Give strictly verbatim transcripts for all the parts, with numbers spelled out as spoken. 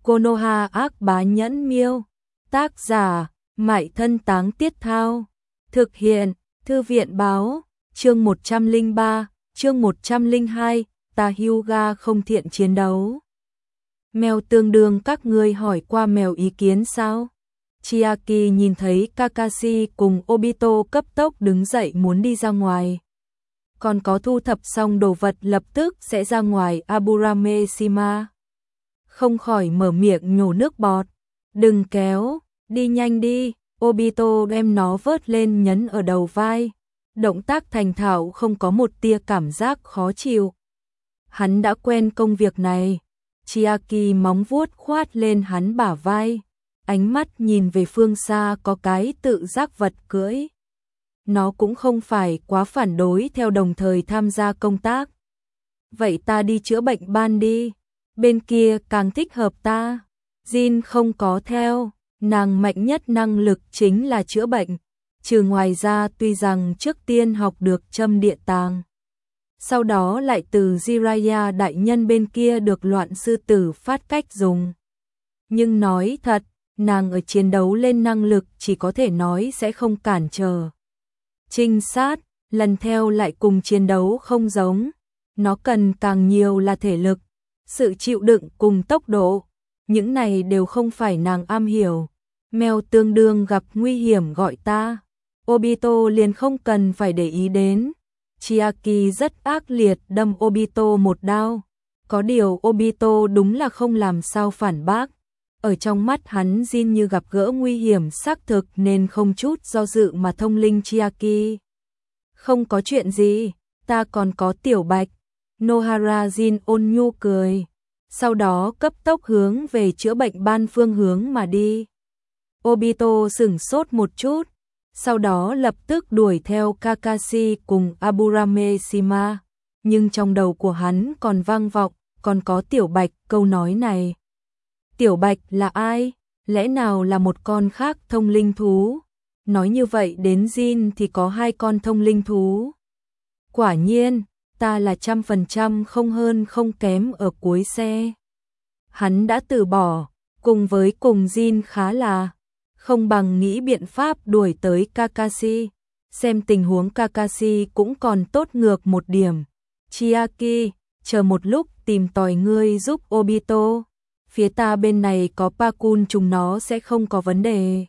Konoha ác bá nhẫn miêu. Tác giả, Mại Thân Táng Tiết Thao. Thực hiện, Thư viện báo, chương một trăm lẻ ba, chương một trăm lẻ hai, ta Hyuga không thiện chiến đấu. Mèo tương đương các ngươi hỏi qua mèo ý kiến sao? Chiaki nhìn thấy Kakashi cùng Obito cấp tốc đứng dậy muốn đi ra ngoài. Còn có thu thập xong đồ vật lập tức sẽ ra ngoài Aburame-shima. Không khỏi mở miệng nhổ nước bọt. Đừng kéo, đi nhanh đi. Obito đem nó vớt lên nhấn ở đầu vai. Động tác thành thạo không có một tia cảm giác khó chịu. Hắn đã quen công việc này. Chiaki móng vuốt khoát lên hắn bả vai. Ánh mắt nhìn về phương xa có cái tự giác vật cưỡi. Nó cũng không phải quá phản đối theo đồng thời tham gia công tác. Vậy ta đi chữa bệnh ban đi. Bên kia càng thích hợp ta. Jin không có theo. Nàng mạnh nhất năng lực chính là chữa bệnh. Trừ ngoài ra tuy rằng trước tiên học được châm địa tàng. Sau đó lại từ Jiraiya đại nhân bên kia được loạn sư tử phát cách dùng. Nhưng nói thật, nàng ở chiến đấu lên năng lực chỉ có thể nói sẽ không cản trở. Trinh sát, lần theo lại cùng chiến đấu không giống. Nó cần càng nhiều là thể lực, sự chịu đựng cùng tốc độ. Những này đều không phải nàng am hiểu. Mèo tương đương gặp nguy hiểm gọi ta. Obito liền không cần phải để ý đến. Chiaki rất ác liệt đâm Obito một đao. Có điều Obito đúng là không làm sao phản bác. Ở trong mắt hắn Jin như gặp gỡ nguy hiểm xác thực nên không chút do dự mà thông linh Chiaki. Không có chuyện gì, ta còn có tiểu bạch. Nohara Jin ôn nhu cười. Sau đó cấp tốc hướng về chữa bệnh ban phương hướng mà đi. Obito sửng sốt một chút. Sau đó lập tức đuổi theo Kakashi cùng Aburame-shima. Nhưng trong đầu của hắn còn vang vọng, còn có tiểu bạch câu nói này. Tiểu bạch là ai? Lẽ nào là một con khác thông linh thú? Nói như vậy đến Jin thì có hai con thông linh thú. Quả nhiên, ta là trăm phần trăm không hơn không kém ở cuối xe. Hắn đã từ bỏ, cùng với cùng Jin khá là không bằng nghĩ biện pháp đuổi tới Kakashi. Xem tình huống Kakashi cũng còn tốt ngược một điểm. Chiaki, chờ một lúc tìm tòi ngươi giúp Obito. Phía ta bên này có Pakun chúng nó sẽ không có vấn đề.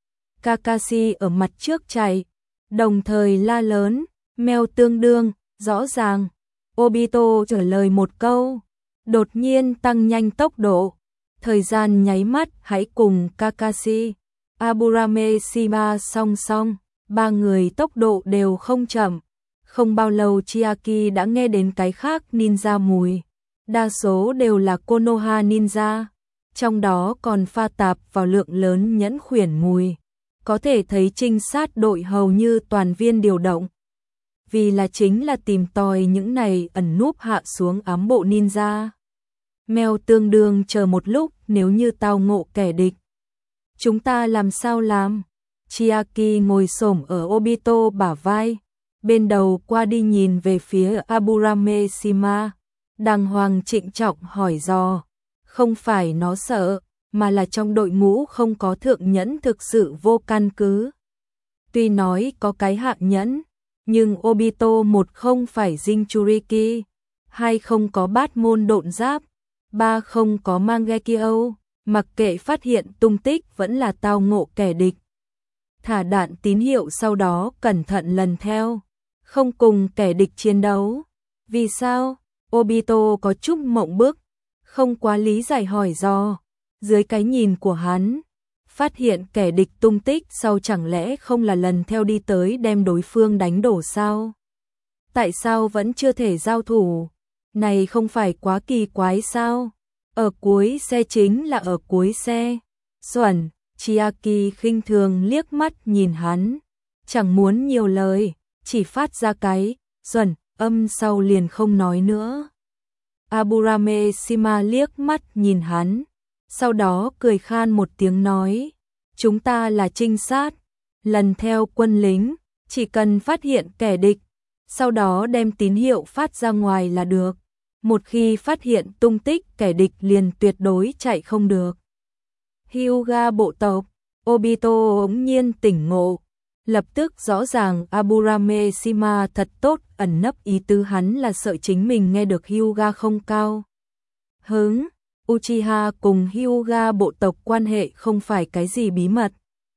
Kakashi ở mặt trước chạy, đồng thời la lớn, mèo tương đương, rõ ràng. Obito trả lời một câu, đột nhiên tăng nhanh tốc độ. Thời gian nháy mắt hãy cùng Kakashi, Aburame-shima song song, ba người tốc độ đều không chậm. Không bao lâu Chiaki đã nghe đến cái khác ninja mùi. Đa số đều là Konoha ninja, trong đó còn pha tạp vào lượng lớn nhẫn khuyển mùi. Có thể thấy trinh sát đội hầu như toàn viên điều động. Vì là chính là tìm tòi những này ẩn núp hạ xuống ám bộ ninja. Mèo tương đương chờ một lúc nếu như tao ngộ kẻ địch. Chúng ta làm sao làm? Chiaki ngồi xổm ở Obito bả vai, bên đầu qua đi nhìn về phía Aburame-shima. Đàng hoàng trịnh trọng hỏi dò, không phải nó sợ, mà là trong đội ngũ không có thượng nhẫn thực sự vô căn cứ. Tuy nói có cái hạ nhẫn, nhưng Obito một không phải Jinchuriki, hai không có bát môn độn giáp, ba không có Mangekyo, mặc kệ phát hiện tung tích vẫn là tao ngộ kẻ địch. Thả đạn tín hiệu sau đó cẩn thận lần theo, không cùng kẻ địch chiến đấu. Vì sao? Obito có chút mộng bức, không quá lý giải hỏi do. Dưới cái nhìn của hắn, phát hiện kẻ địch tung tích sau chẳng lẽ không là lần theo đi tới đem đối phương đánh đổ sao? Tại sao vẫn chưa thể giao thủ? Này không phải quá kỳ quái sao? Ở cuối xe chính là ở cuối xe. Xuẩn, Chiaki khinh thường liếc mắt nhìn hắn, chẳng muốn nhiều lời, chỉ phát ra cái xuẩn âm sau liền không nói nữa. Aburame-shima liếc mắt nhìn hắn, sau đó cười khan một tiếng nói, chúng ta là trinh sát, lần theo quân lính, chỉ cần phát hiện kẻ địch, sau đó đem tín hiệu phát ra ngoài là được. một khi phát hiện tung tích kẻ địch liền tuyệt đối chạy không được. Hyuga bộ tộc, Obito bỗng nhiên tỉnh ngộ, lập tức rõ ràng Aburame Shima thật tốt, ẩn nấp ý tứ hắn là sợ chính mình nghe được Hyuga không cao hứng. Uchiha cùng Hyuga bộ tộc quan hệ không phải cái gì bí mật.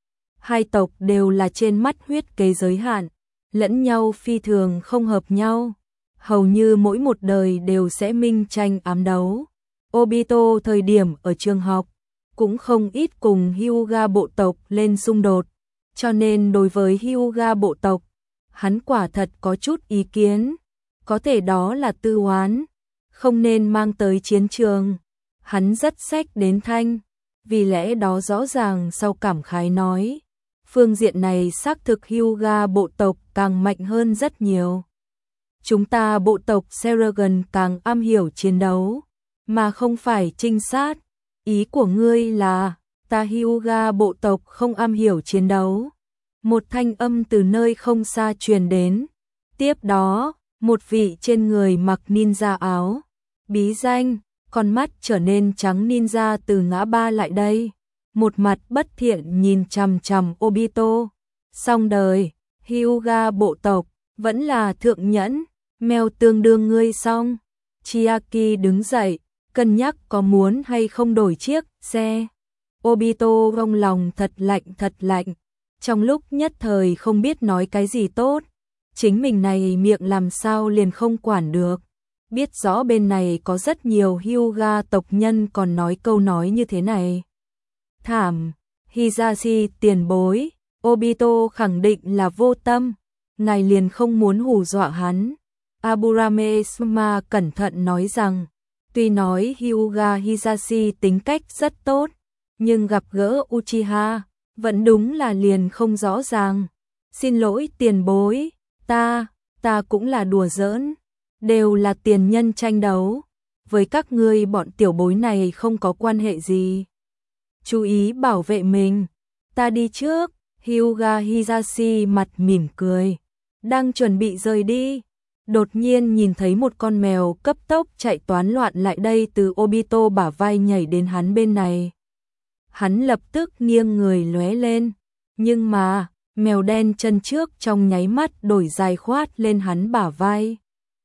Hai tộc đều là trên mắt huyết kế giới hạn, lẫn nhau phi thường không hợp nhau, hầu như mỗi một đời đều sẽ minh tranh ám đấu. Obito thời điểm ở trường học cũng không ít cùng Hyuga bộ tộc lên xung đột, cho nên đối với Hyuga bộ tộc, hắn quả thật có chút ý kiến, có thể đó là tư oán, không nên mang tới chiến trường. Hắn rất xách đến thanh, vì lẽ đó rõ ràng sau cảm khái nói, phương diện này xác thực Hyuga bộ tộc càng mạnh hơn rất nhiều. Chúng ta bộ tộc Seragon càng am hiểu chiến đấu, mà không phải trinh sát. Ý của ngươi là, ta Hyuga bộ tộc không am hiểu chiến đấu. Một thanh âm từ nơi không xa truyền đến. Tiếp đó, một vị trên người mặc ninja áo, bí danh, con mắt trở nên trắng ninja từ ngã ba lại đây. Một mặt bất thiện nhìn chằm chằm Obito. Xong đời, Hyuga bộ tộc, vẫn là thượng nhẫn, mèo tương đương ngươi xong. Chiaki đứng dậy, cân nhắc có muốn hay không đổi chiếc xe. Obito trong lòng thật lạnh thật lạnh, trong lúc nhất thời không biết nói cái gì tốt. Chính mình này miệng làm sao liền không quản được. Biết rõ bên này có rất nhiều Hyuga tộc nhân còn nói câu nói như thế này. Thảm, Hisashi tiền bối, Obito khẳng định là vô tâm, ngài liền không muốn hù dọa hắn. Aburame Shima cẩn thận nói rằng, tuy nói Hyuga Hisashi tính cách rất tốt, nhưng gặp gỡ Uchiha, vẫn đúng là liền không rõ ràng. Xin lỗi tiền bối, ta, ta cũng là đùa giỡn, đều là tiền nhân tranh đấu, với các ngươi bọn tiểu bối này không có quan hệ gì. Chú ý bảo vệ mình, ta đi trước. Hyuga Hisashi mặt mỉm cười, đang chuẩn bị rời đi. Đột nhiên nhìn thấy một con mèo cấp tốc chạy toán loạn lại đây từ Obito bả vai nhảy đến hắn bên này. Hắn lập tức nghiêng người lóe lên, nhưng mà, mèo đen chân trước trong nháy mắt đổi dài khoát lên hắn bả vai.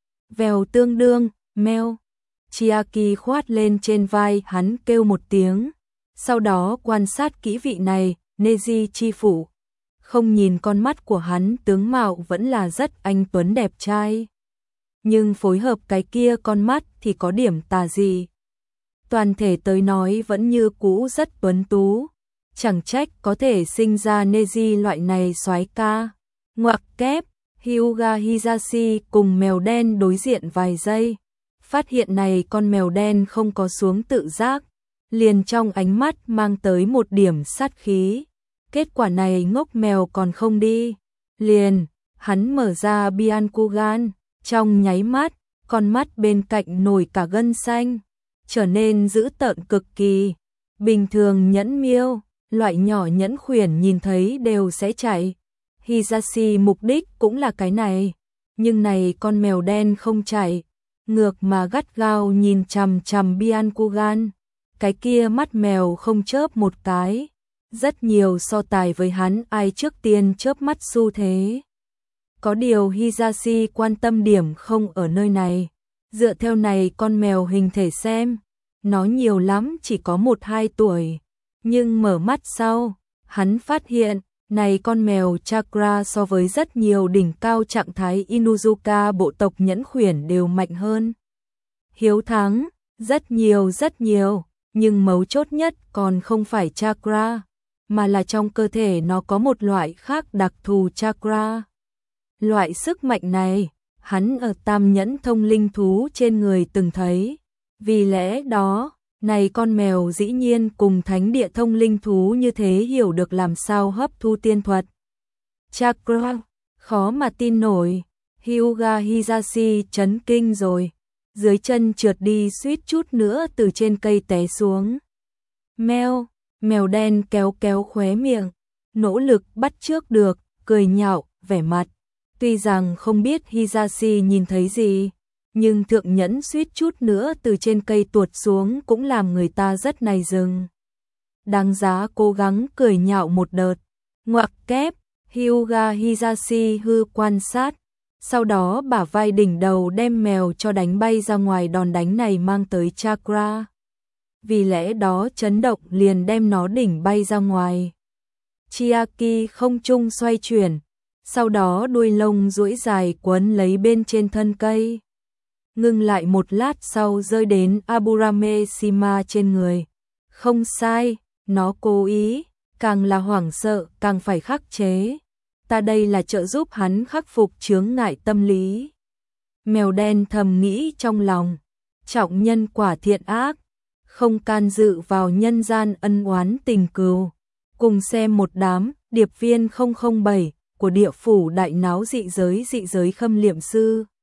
Vèo tương đương, mèo. Chiaki khoát lên trên vai hắn kêu một tiếng, sau đó quan sát kỹ vị này, Neji chi phủ. Không nhìn con mắt của hắn tướng mạo vẫn là rất anh tuấn đẹp trai. Nhưng phối hợp cái kia con mắt thì có điểm tà gì. Toàn thể tới nói vẫn như cũ rất tuấn tú. Chẳng trách có thể sinh ra Neji loại này soái ca. Ngoặc kép, Hyuga Hisashi cùng mèo đen đối diện vài giây. Phát hiện này con mèo đen không có xuống tự giác. Liền trong ánh mắt mang tới một điểm sát khí. Kết quả này ngốc mèo còn không đi. Liền, hắn mở ra Byakugan, trong nháy mắt, con mắt bên cạnh nổi cả gân xanh, trở nên dữ tợn cực kỳ. Bình thường nhẫn miêu, loại nhỏ nhẫn khuyển nhìn thấy đều sẽ chạy. Hisashi mục đích cũng là cái này, nhưng này con mèo đen không chạy, ngược mà gắt gao nhìn chằm chằm Byakugan. Cái kia mắt mèo không chớp một cái. Rất nhiều so tài với hắn ai trước tiên chớp mắt xu thế. Có điều Hisashi quan tâm điểm không ở nơi này. Dựa theo này con mèo hình thể xem, nó nhiều lắm chỉ có một hai tuổi. Nhưng mở mắt sau, hắn phát hiện, này con mèo chakra so với rất nhiều đỉnh cao trạng thái Inuzuka bộ tộc nhẫn khuyển đều mạnh hơn. Hiếu thắng, rất nhiều rất nhiều, nhưng mấu chốt nhất còn không phải chakra, mà là trong cơ thể nó có một loại khác đặc thù chakra. Loại sức mạnh này, hắn ở tam nhẫn thông linh thú trên người từng thấy. Vì lẽ đó, này con mèo dĩ nhiên cùng thánh địa thông linh thú như thế hiểu được làm sao hấp thu tiên thuật. Chakra, khó mà tin nổi. Hyuga Hisashi chấn kinh rồi. Dưới chân trượt đi suýt chút nữa từ trên cây té xuống. Mèo, mèo đen kéo kéo khóe miệng, nỗ lực bắt chước được, cười nhạo, vẻ mặt. Tuy rằng không biết Hisashi nhìn thấy gì, nhưng thượng nhẫn suýt chút nữa từ trên cây tuột xuống cũng làm người ta rất này dừng. Đáng giá cố gắng cười nhạo một đợt. Ngoặc kép, Hyuga Hisashi hư quan sát, sau đó bả vai đỉnh đầu đem mèo cho đánh bay ra ngoài, đòn đánh này mang tới chakra. Vì lẽ đó chấn động liền đem nó đỉnh bay ra ngoài. Chiaki không trung xoay chuyển, sau đó đuôi lông duỗi dài quấn lấy bên trên thân cây. Ngưng lại một lát sau rơi đến Aburameshima trên người. Không sai, nó cố ý, càng là hoảng sợ càng phải khắc chế. Ta đây là trợ giúp hắn khắc phục chướng ngại tâm lý. Mèo đen thầm nghĩ trong lòng, trọng nhân quả thiện ác, không can dự vào nhân gian ân oán tình cừu. Cùng xem một đám điệp viên không không bảy của địa phủ đại náo dị giới dị giới khâm liệm sư.